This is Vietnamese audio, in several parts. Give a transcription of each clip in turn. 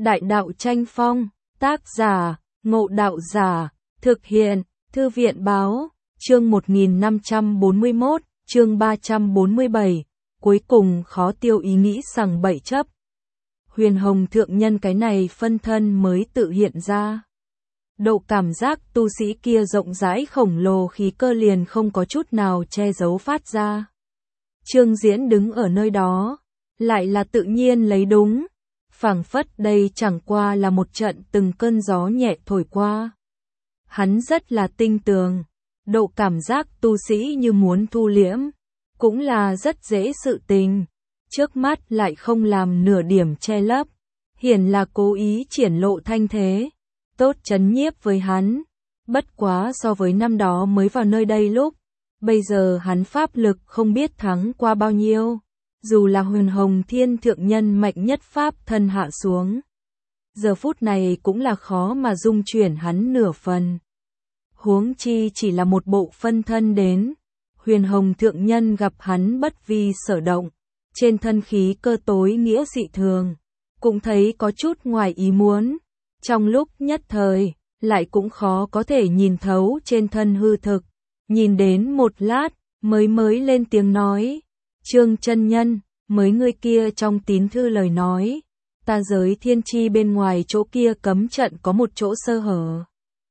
Đại đạo tranh phong, tác giả, Ngộ Đạo Giả, thực hiện, Thư viện báo, chương 1541, chương 347, cuối cùng khó tiêu ý nghĩ sằng bậy chấp. Huyền Hồng Thượng Nhân cái này phân thân mới tự hiện ra. Độ cảm giác tu sĩ kia rộng rãi khổng lồ khí cơ liền không có chút nào che giấu phát ra. Trương Diễn đứng ở nơi đó, lại là tự nhiên lấy đúng. Phảng phất đây chẳng qua là một trận từng cơn gió nhẹ thổi qua. Hắn rất là tinh tường, độ cảm giác tu sĩ như muốn thu liễm, cũng là rất dễ sự tình. Trước mắt lại không làm nửa điểm che lấp, hiển là cố ý triển lộ thanh thế, tốt chấn nhiếp với hắn. Bất quá so với năm đó mới vào nơi đây lúc, bây giờ hắn pháp lực không biết thắng qua bao nhiêu. Dù là Huyền Hồng Thiên Thượng Nhân mạnh nhất pháp thân hạ xuống, giờ phút này cũng là khó mà dung chuyển hắn nửa phần. Huống chi chỉ là một bộ phân thân đến, Huyền Hồng Thượng Nhân gặp hắn bất vi sở động, trên thân khí cơ tối nghĩa dị thường, cũng thấy có chút ngoài ý muốn. Trong lúc nhất thời, lại cũng khó có thể nhìn thấu trên thân hư thực, nhìn đến một lát, mới lên tiếng nói. Trương chân nhân, mới người kia trong tín thư lời nói, ta giới thiên chi bên ngoài chỗ kia cấm trận có một chỗ sơ hở.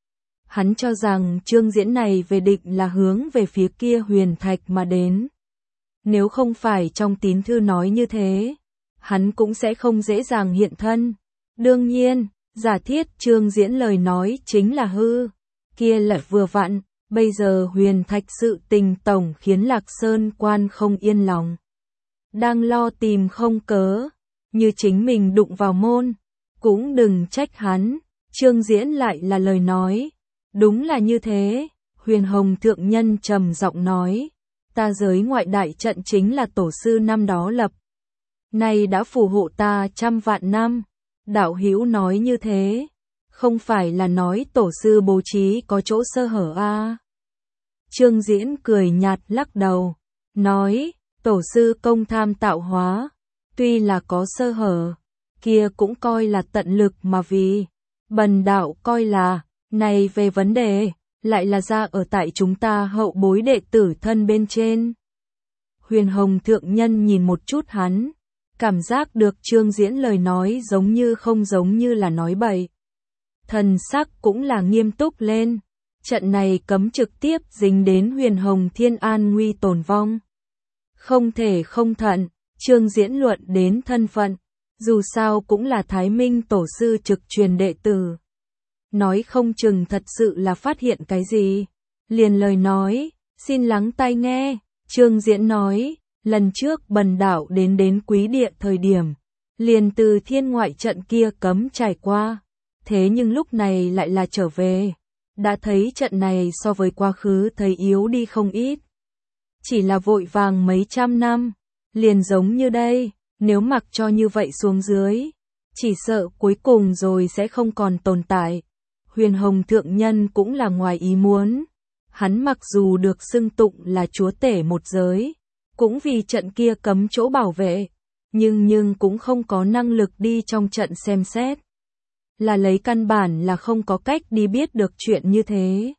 Hắn cho rằng Trương Diễn này về định là hướng về phía kia huyền thạch mà đến. Nếu không phải trong tín thư nói như thế, hắn cũng sẽ không dễ dàng hiện thân. Đương nhiên, giả thiết Trương Diễn lời nói chính là hư, kia lại vừa vặn. Bây giờ huyền thạch sự tình tổng khiến Lạc Sơn quan không yên lòng. Đang lo tìm không cớ, như chính mình đụng vào môn, cũng đừng trách hắn. Trương Diễn lại là lời nói. Đúng là như thế, Huyền Hồng Thượng Nhân trầm giọng nói. Ta giới ngoại đại trận chính là tổ sư năm đó lập. Nay đã phù hộ ta trăm vạn năm. Đạo hữu nói như thế. Không phải là nói tổ sư bố trí có chỗ sơ hở a? Trương Diễn cười nhạt lắc đầu, nói, tổ sư công tham tạo hóa, tuy là có sơ hở, kia cũng coi là tận lực mà vì. Bần đạo coi là, này về vấn đề, lại là ra ở tại chúng ta hậu bối đệ tử thân bên trên. Huyền Hồng Thượng Nhân nhìn một chút hắn, cảm giác được Trương Diễn lời nói giống như không giống như là nói bậy. Thần sắc cũng là nghiêm túc lên. Trận này cấm trực tiếp dính đến Huyền Hồng Thiên an nguy tồn vong. Không thể không thận, Trương Diễn luận đến thân phận, dù sao cũng là Thái Minh tổ sư trực truyền đệ tử. Nói không chừng thật sự là phát hiện cái gì. Liền lời nói, xin lắng tai nghe. Trương Diễn nói, lần trước bần đạo đến Quý Địa thời điểm, liền từ thiên ngoại trận kia cấm trải qua. Thế nhưng lúc này lại là trở về. Đã thấy trận này so với quá khứ thấy yếu đi không ít. Chỉ là vội vàng mấy trăm năm, liền giống như đây, nếu mặc cho như vậy xuống dưới, chỉ sợ cuối cùng rồi sẽ không còn tồn tại. Huyền Hồng Thượng Nhân cũng là ngoài ý muốn. Hắn mặc dù được xưng tụng là chúa tể một giới, cũng vì trận kia cấm chỗ bảo vệ, nhưng cũng không có năng lực đi trong trận xem xét. Là lấy căn bản là không có cách đi biết được chuyện như thế.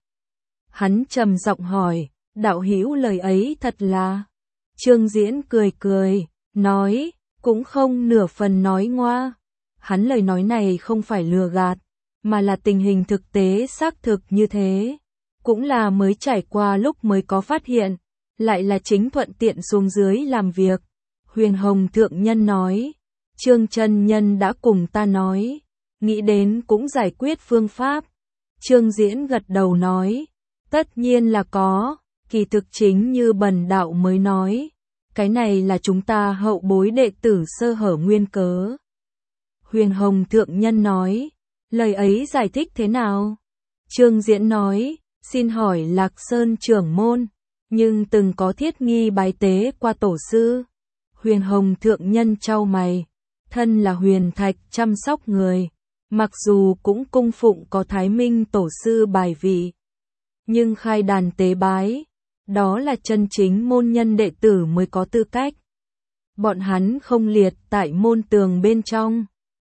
Hắn trầm giọng hỏi, đạo hữu lời ấy thật là. Trương Diễn cười, nói, cũng không nửa phần nói ngoa. Hắn lời nói này không phải lừa gạt, mà là tình hình thực tế xác thực như thế. Cũng là mới trải qua lúc mới có phát hiện, lại là chính thuận tiện xuống dưới làm việc. Huyền Hồng Thượng Nhân nói, Trương chân nhân đã cùng ta nói. Nghĩ đến cũng giải quyết phương pháp. Trương Diễn gật đầu nói, tất nhiên là có, kỳ thực chính như bần đạo mới nói, cái này là chúng ta hậu bối đệ tử sơ hở nguyên cớ. Huyền Hồng Thượng Nhân nói, lời ấy giải thích thế nào? Trương Diễn nói, xin hỏi Lạc Sơn trưởng môn, nhưng từng có thiết nghi bái tế qua tổ sư. Huyền Hồng Thượng Nhân chau mày, thân là huyền thạch chăm sóc người. Mặc dù cũng cung phụng có Thái Minh tổ sư bài vị, nhưng khai đàn tế bái, đó là chân chính môn nhân đệ tử mới có tư cách. Bọn hắn không liệt tại môn tường bên trong,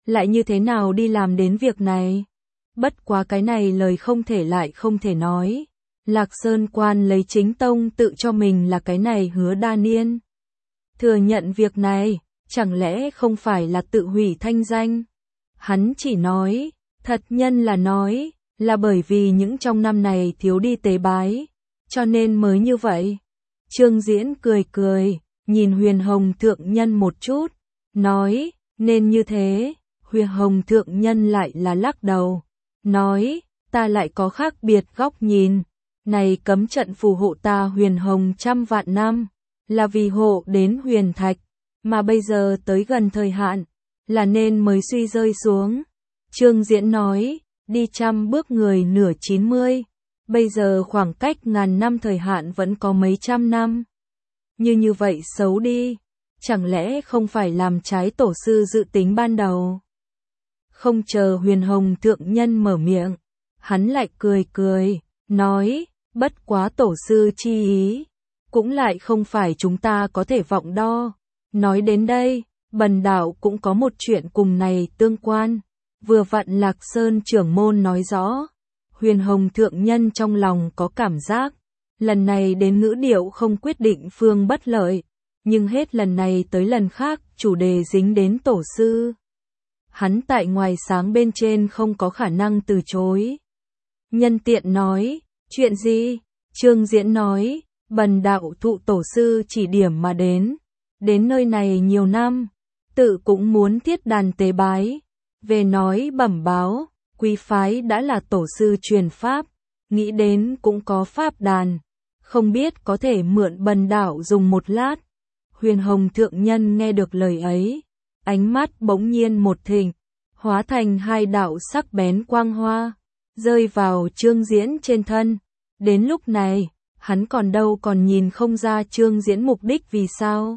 lại như thế nào đi làm đến việc này? Bất quá cái này lời không thể lại không thể nói. Lạc Sơn Quan lấy chính tông tự cho mình là cái này Hứa Đa Niên. Thừa nhận việc này, chẳng lẽ không phải là tự hủy thanh danh? Hắn chỉ nói, thật nhân là nói, là bởi vì những trong năm này thiếu đi tế bái, cho nên mới như vậy. Trương Diễn cười cười, nhìn Huyền Hồng Thượng Nhân một chút, nói, nên như thế. Huyền Hồng Thượng Nhân lại là lắc đầu, nói, ta lại có khác biệt góc nhìn. Này cấm trận phù hộ ta Huyền Hồng trăm vạn năm, là vì hộ đến huyền thạch, mà bây giờ tới gần thời hạn, là nên mới suy rơi xuống. Trương Diễn nói, đi 100 bước người nửa 90, bây giờ khoảng cách ngàn năm thời hạn vẫn có mấy trăm năm. Như vậy xấu đi, chẳng lẽ không phải làm trái tổ sư dự tính ban đầu? Không chờ Huyền Hồng Thượng Nhân mở miệng, hắn lại cười cười, nói, bất quá tổ sư chi ý, cũng lại không phải chúng ta có thể vọng đo. Nói đến đây, Bần đạo cũng có một chuyện cùng này tương quan. Vừa vặn Lạc Sơn trưởng môn nói rõ, Huyền Hồng Thượng Nhân trong lòng có cảm giác, lần này đến ngữ điệu không quyết định phương bất lợi, nhưng hết lần này tới lần khác chủ đề dính đến tổ sư. Hắn tại ngoài sáng bên trên không có khả năng từ chối. Nhân tiện nói, chuyện gì? Trương Diễn nói, Bần đạo thụ tổ sư chỉ điểm mà đến nơi này nhiều năm, tự cũng muốn thiết đàn tế bái. Về nói bẩm báo, quý phái đã là tổ sư truyền pháp, nghĩ đến cũng có pháp đàn, không biết có thể mượn Bần đạo dùng một lát. Huyền Hồng Thượng Nhân nghe được lời ấy, ánh mắt bỗng nhiên một thịnh, hóa thành hai đạo sắc bén quang hoa, rơi vào Trương Diễn trên thân. Đến lúc này, hắn còn nhìn không ra Trương Diễn mục đích vì sao.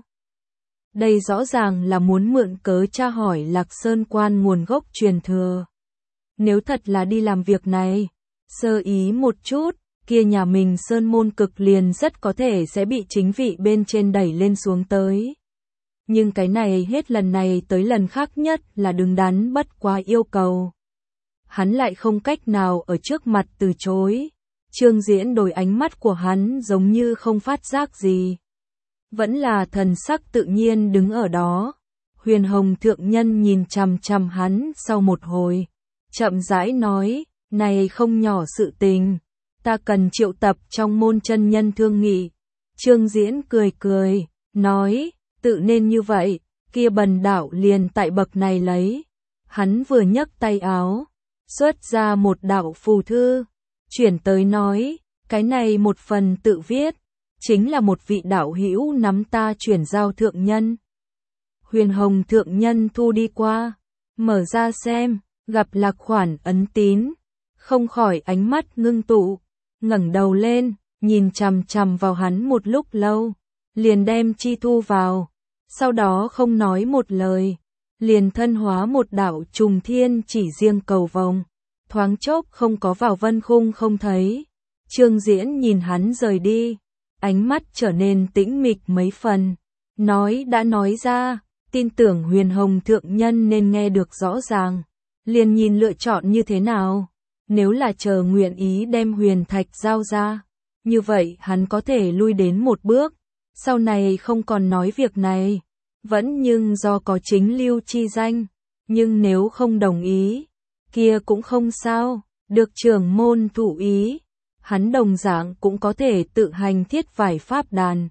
Đây rõ ràng là muốn mượn cớ tra hỏi Lạc Sơn Quan nguồn gốc truyền thừa. Nếu thật là đi làm việc này, sơ ý một chút, kia nhà mình Sơn Môn Cực liền rất có thể sẽ bị chính vị bên trên đẩy lên xuống tới. Nhưng cái này hết lần này tới lần khác nhất là đứng đắn bất quá yêu cầu. Hắn lại không cách nào ở trước mặt từ chối. Trương Diễn đổi ánh mắt của hắn giống như không phát giác gì. Vẫn là thần sắc tự nhiên đứng ở đó. Huyền Hồng Thượng Nhân nhìn chằm chằm hắn sau một hồi, chậm rãi nói, này không nhỏ sự tình, ta cần triệu tập trong môn chân nhân thương nghị. Trương Diễn cười cười, nói, tự nên như vậy, kia Bần đạo liền tại bậc này lấy. Hắn vừa nhấc tay áo, xuất ra một đạo phù thư, chuyển tới nói, cái này một phần tự viết, chính là một vị đạo hữu nắm ta chuyển giao thượng nhân. Huyền Hồng Thượng Nhân thu đi qua, mở ra xem, gặp là khoản ấn tín, không khỏi ánh mắt ngưng tụ, ngẩng đầu lên, nhìn chằm chằm vào hắn một lúc lâu, liền đem chi thu vào, sau đó không nói một lời, liền thân hóa một đạo trùng thiên chỉ riêng cầu vồng, thoáng chốc không có vào vân khung không thấy. Trương Diễn nhìn hắn rời đi, ánh mắt trở nên tĩnh mịch mấy phần, nói đã nói ra, tin tưởng Huyền Hồng Thượng Nhân nên nghe được rõ ràng, liền nhìn lựa chọn như thế nào. Nếu là chờ nguyện ý đem huyền thạch giao ra, như vậy hắn có thể lui đến một bước, sau này không còn nói việc này, vẫn nhưng do có chính lưu chi danh, nhưng nếu không đồng ý, kia cũng không sao, được trưởng môn thụ ý, hắn đồng dạng cũng có thể tự hành thiết vải pháp đàn,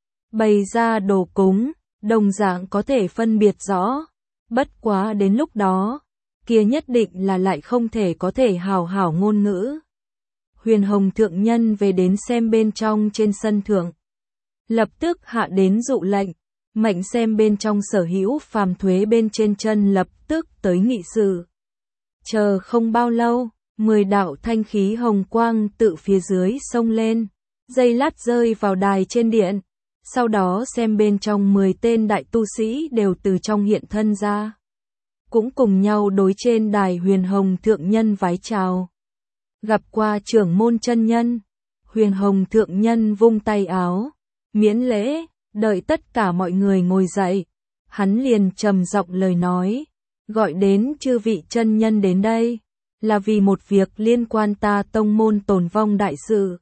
bày ra đồ cúng, đồng dạng có thể phân biệt rõ, bất quá đến lúc đó, kia nhất định là lại không thể có thể hào hảo ngôn ngữ. Huyền Hồng Thượng Nhân về đến xem bên trong trên sân thượng, lập tức hạ đến dụ lệnh, mệnh xem bên trong sở hữu phàm thuế bên trên chân lập tức tới nghị sự. Chờ không bao lâu, 10 đạo thanh khí hồng quang tự phía dưới xông lên, dây lát rơi vào đài trên điện, sau đó xem bên trong 10 tên đại tu sĩ đều từ trong hiện thân ra, cũng cùng nhau đối trên đài Huyền Hồng Thượng Nhân vái chào. Gặp qua trưởng môn chân nhân, Huyền Hồng Thượng Nhân vung tay áo, miễn lễ, đợi tất cả mọi người ngồi dậy, hắn liền trầm giọng lời nói, gọi đến chư vị chân nhân đến đây, là vì một việc liên quan ta tông môn tồn vong đại sự.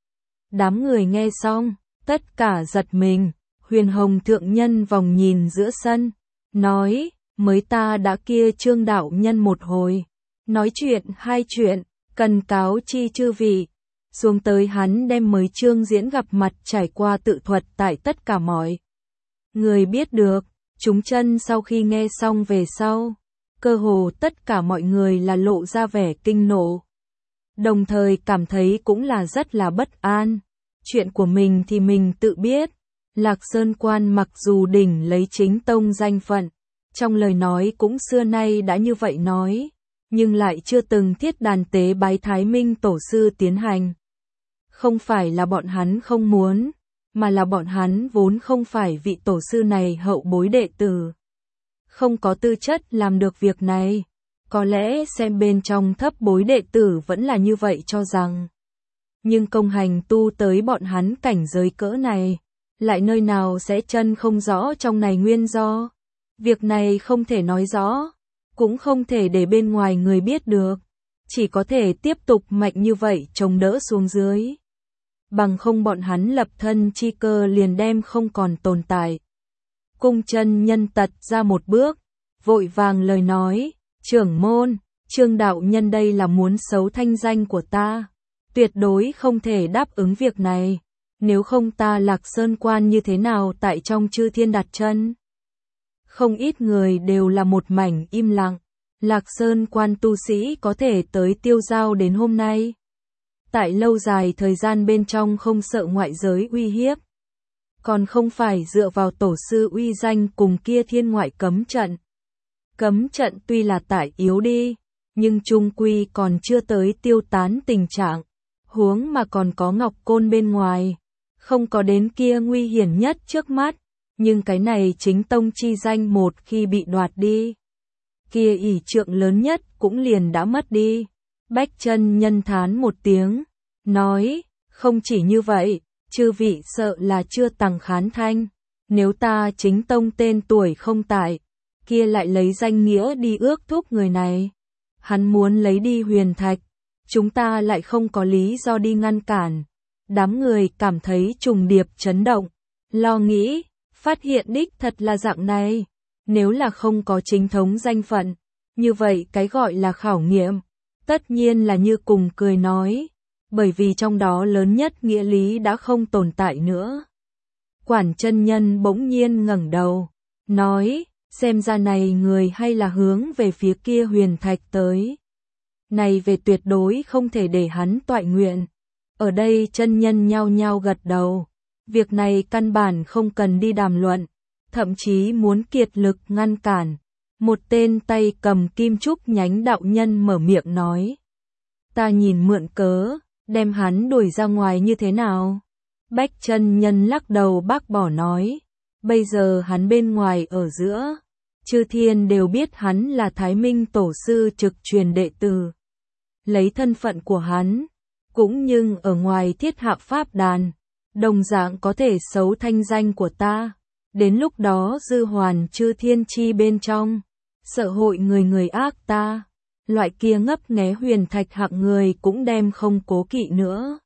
Đám người nghe xong, tất cả giật mình, Huyền Hồng thượng nhân vòng nhìn giữa sân, nói, mới ta đã kia Trương đạo nhân một hồi, nói chuyện hai chuyện, cần cáo chi chư vị. Xuống tới hắn đem mới Trương diễn gặp mặt trải qua tự thuật tại tất cả mọi người biết được. Chúng chân sau khi nghe xong về sau, cơ hồ tất cả mọi người là lộ ra vẻ kinh nộ. Đồng thời cảm thấy cũng là rất là bất an. Chuyện của mình thì mình tự biết. Lạc Sơn Quan mặc dù đỉnh lấy chính tông danh phận, trong lời nói cũng xưa nay đã như vậy nói, nhưng lại chưa từng thiết đàn tế bái Thái Minh tổ sư tiến hành. Không phải là bọn hắn không muốn, mà là bọn hắn vốn không phải vị tổ sư này hậu bối đệ tử. Không có tư chất làm được việc này. Có lẽ xem bên trong thấp bối đệ tử vẫn là như vậy cho rằng. Nhưng công hành tu tới bọn hắn cảnh giới cỡ này, lại nơi nào sẽ chân không rõ trong này nguyên do. Việc này không thể nói rõ, cũng không thể để bên ngoài người biết được. Chỉ có thể tiếp tục mạnh như vậy chống đỡ xuống dưới. Bằng không bọn hắn lập thân chi cơ liền đem không còn tồn tại. Cung chân nhân tật ra một bước, vội vàng lời nói, trưởng môn, Trương đạo nhân đây là muốn xấu thanh danh của ta. Tuyệt đối không thể đáp ứng việc này, nếu không ta Lạc Sơn Quan như thế nào tại trong chư thiên đặt chân. Không ít người đều là một mảnh im lặng, Lạc Sơn Quan tu sĩ có thể tới tiêu giao đến hôm nay. Tại lâu dài thời gian bên trong không sợ ngoại giới uy hiếp. Còn không phải dựa vào tổ sư uy danh cùng kia thiên ngoại cấm trận. Cấm trận tuy là tại yếu đi, nhưng chung quy còn chưa tới tiêu tán tình trạng. Huống mà còn có Ngọc Côn bên ngoài, không có đến kia nguy hiểm nhất trước mắt, nhưng cái này chính tông chi danh một khi bị đoạt đi. Kia ỷ trượng lớn nhất cũng liền đã mất đi. Bách chân nhân thán một tiếng, nói, không chỉ như vậy, chư vị sợ là chưa tằng khán thanh, nếu ta chính tông tên tuổi không tại, kia lại lấy danh nghĩa đi ước thúc người này. Hắn muốn lấy đi huyền thạch, chúng ta lại không có lý do đi ngăn cản. Đám người cảm thấy trùng điệp chấn động, lo nghĩ, phát hiện đích thật là dạng này. Nếu là không có chính thống danh phận, như vậy cái gọi là khảo nghiệm, tất nhiên là như cùng cười nói, bởi vì trong đó lớn nhất nghĩa lý đã không tồn tại nữa. Quản chân nhân bỗng nhiên ngẩng đầu, nói, xem ra này người hay là hướng về phía kia huyền thạch tới. Này về tuyệt đối không thể để hắn toại nguyện. Ở đây chân nhân nhao nhao gật đầu. Việc này căn bản không cần đi đàm luận, thậm chí muốn kiệt lực ngăn cản. Một tên tay cầm kim trúc nhánh đạo nhân mở miệng nói. Ta nhìn mượn cớ, đem hắn đuổi ra ngoài như thế nào? Bách chân nhân lắc đầu bác bỏ nói. Bây giờ hắn bên ngoài ở giữa, chư thiên đều biết hắn là Thái Minh tổ sư trực truyền đệ tử. Lấy thân phận của hắn, cũng nhưng ở ngoài thiết hạ pháp đàn, đồng dạng có thể xấu thanh danh của ta. Đến lúc đó dư hoàn chư thiên chi bên trong, sợ hội người người ác ta. Loại kia ngấp nghé huyền thạch hạng người cũng đem không cố kỵ nữa.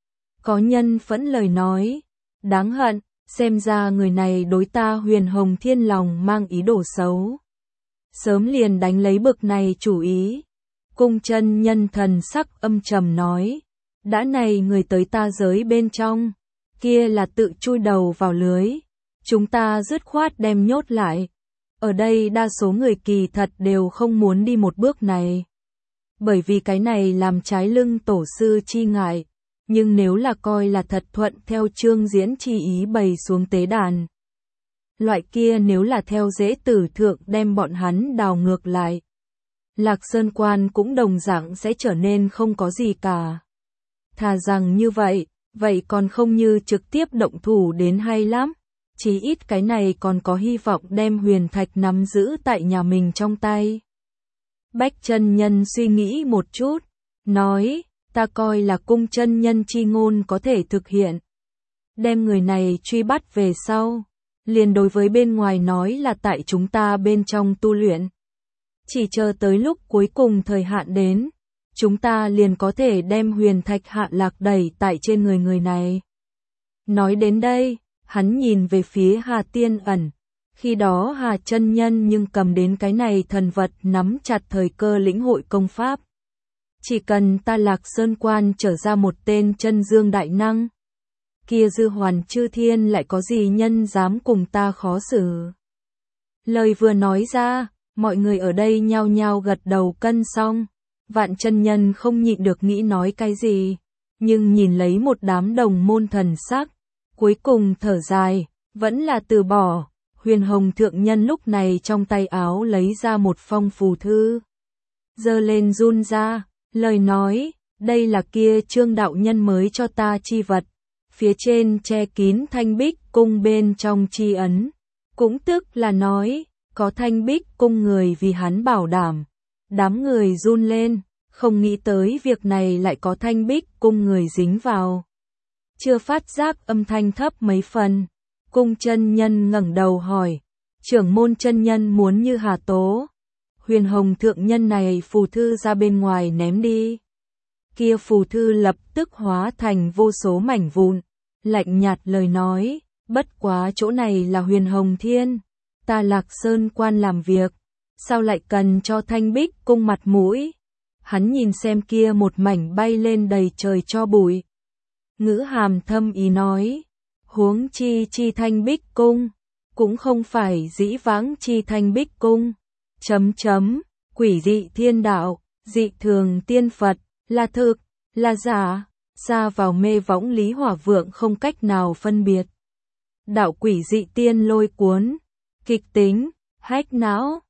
Có nhân phẫn lời nói, đáng hận, xem ra người này đối ta Huyền Hồng Thiên lòng mang ý đồ xấu. Sớm liền đánh lấy bực này chủ ý. Cung chân nhân thần sắc âm trầm nói, đã này người tới ta giới bên trong, kia là tự chui đầu vào lưới. Chúng ta dứt khoát đem nhốt lại. Ở đây đa số người kỳ thật đều không muốn đi một bước này. Bởi vì cái này làm trái lưng tổ sư chi ngại. Nhưng nếu là coi là thật thuận theo Trương Diễn chi ý bày xuống tế đàn. Loại kia nếu là theo dễ tử thượng đem bọn hắn đào ngược lại. Lạc Sơn Quan cũng đồng dạng sẽ trở nên không có gì cả. Thà rằng như vậy, vậy còn không như trực tiếp động thủ đến hay lắm. Chí ít cái này còn có hy vọng đem huyền thạch nắm giữ tại nhà mình trong tay. Bách chân nhân suy nghĩ một chút, nói, ta coi là cung chân nhân chi ngôn có thể thực hiện. Đem người này truy bắt về sau, liền đối với bên ngoài nói là tại chúng ta bên trong tu luyện. Chỉ chờ tới lúc cuối cùng thời hạn đến, chúng ta liền có thể đem huyền thạch hạ lạc đẩy tại trên người người này. Nói đến đây, hắn nhìn về phía Hà Tiên Ẩn. Khi đó Hà chân nhân nhưng cầm đến cái này thần vật nắm chặt thời cơ lĩnh hội công pháp. Chỉ cần ta Lạc Sơn Quan trở ra một tên chân dương đại năng, kia Dư Hoàn Chư Thiên lại có gì nhân dám cùng ta khó xử. Lời vừa nói ra, mọi người ở đây nhao nhao gật đầu cân xong. Vạn chân nhân không nhịn được nghĩ nói cái gì, nhưng nhìn lấy một đám đồng môn thần sắc, cuối cùng thở dài, vẫn là từ bỏ. Huyền Hồng thượng nhân lúc này trong tay áo lấy ra một phong phù thư, giơ lên run ra, lời nói, đây là kia Trương đạo nhân mới cho ta chi vật, phía trên che kín thanh bích cung bên trong chi ấn, cũng tức là nói, có thanh bích cung người vì hắn bảo đảm. Đám người run lên, không nghĩ tới việc này lại có thanh bích cung người dính vào. Chưa phát giác âm thanh thấp mấy phần, cung chân nhân ngẩng đầu hỏi, trưởng môn chân nhân muốn như Hà Tố. Huyền Hồng thượng nhân này phù thư ra bên ngoài ném đi. Kia phù thư lập tức hóa thành vô số mảnh vụn, lạnh nhạt lời nói, bất quá chỗ này là Huyền Hồng Thiên, ta Lạc Sơn Quan làm việc, sao lại cần cho thanh bích cung mặt mũi. Hắn nhìn xem kia một mảnh bay lên đầy trời cho bụi. Ngữ hàm thâm ý nói, huống chi thanh bích cung, cũng không phải dĩ vãng chi thanh bích cung. Quỷ dị thiên đạo, dị thường tiên Phật, là thực, là giả, ra vào mê võng Lý Hỏa Vượng không cách nào phân biệt. Đạo quỷ dị tiên lôi cuốn, kịch tính, hách não.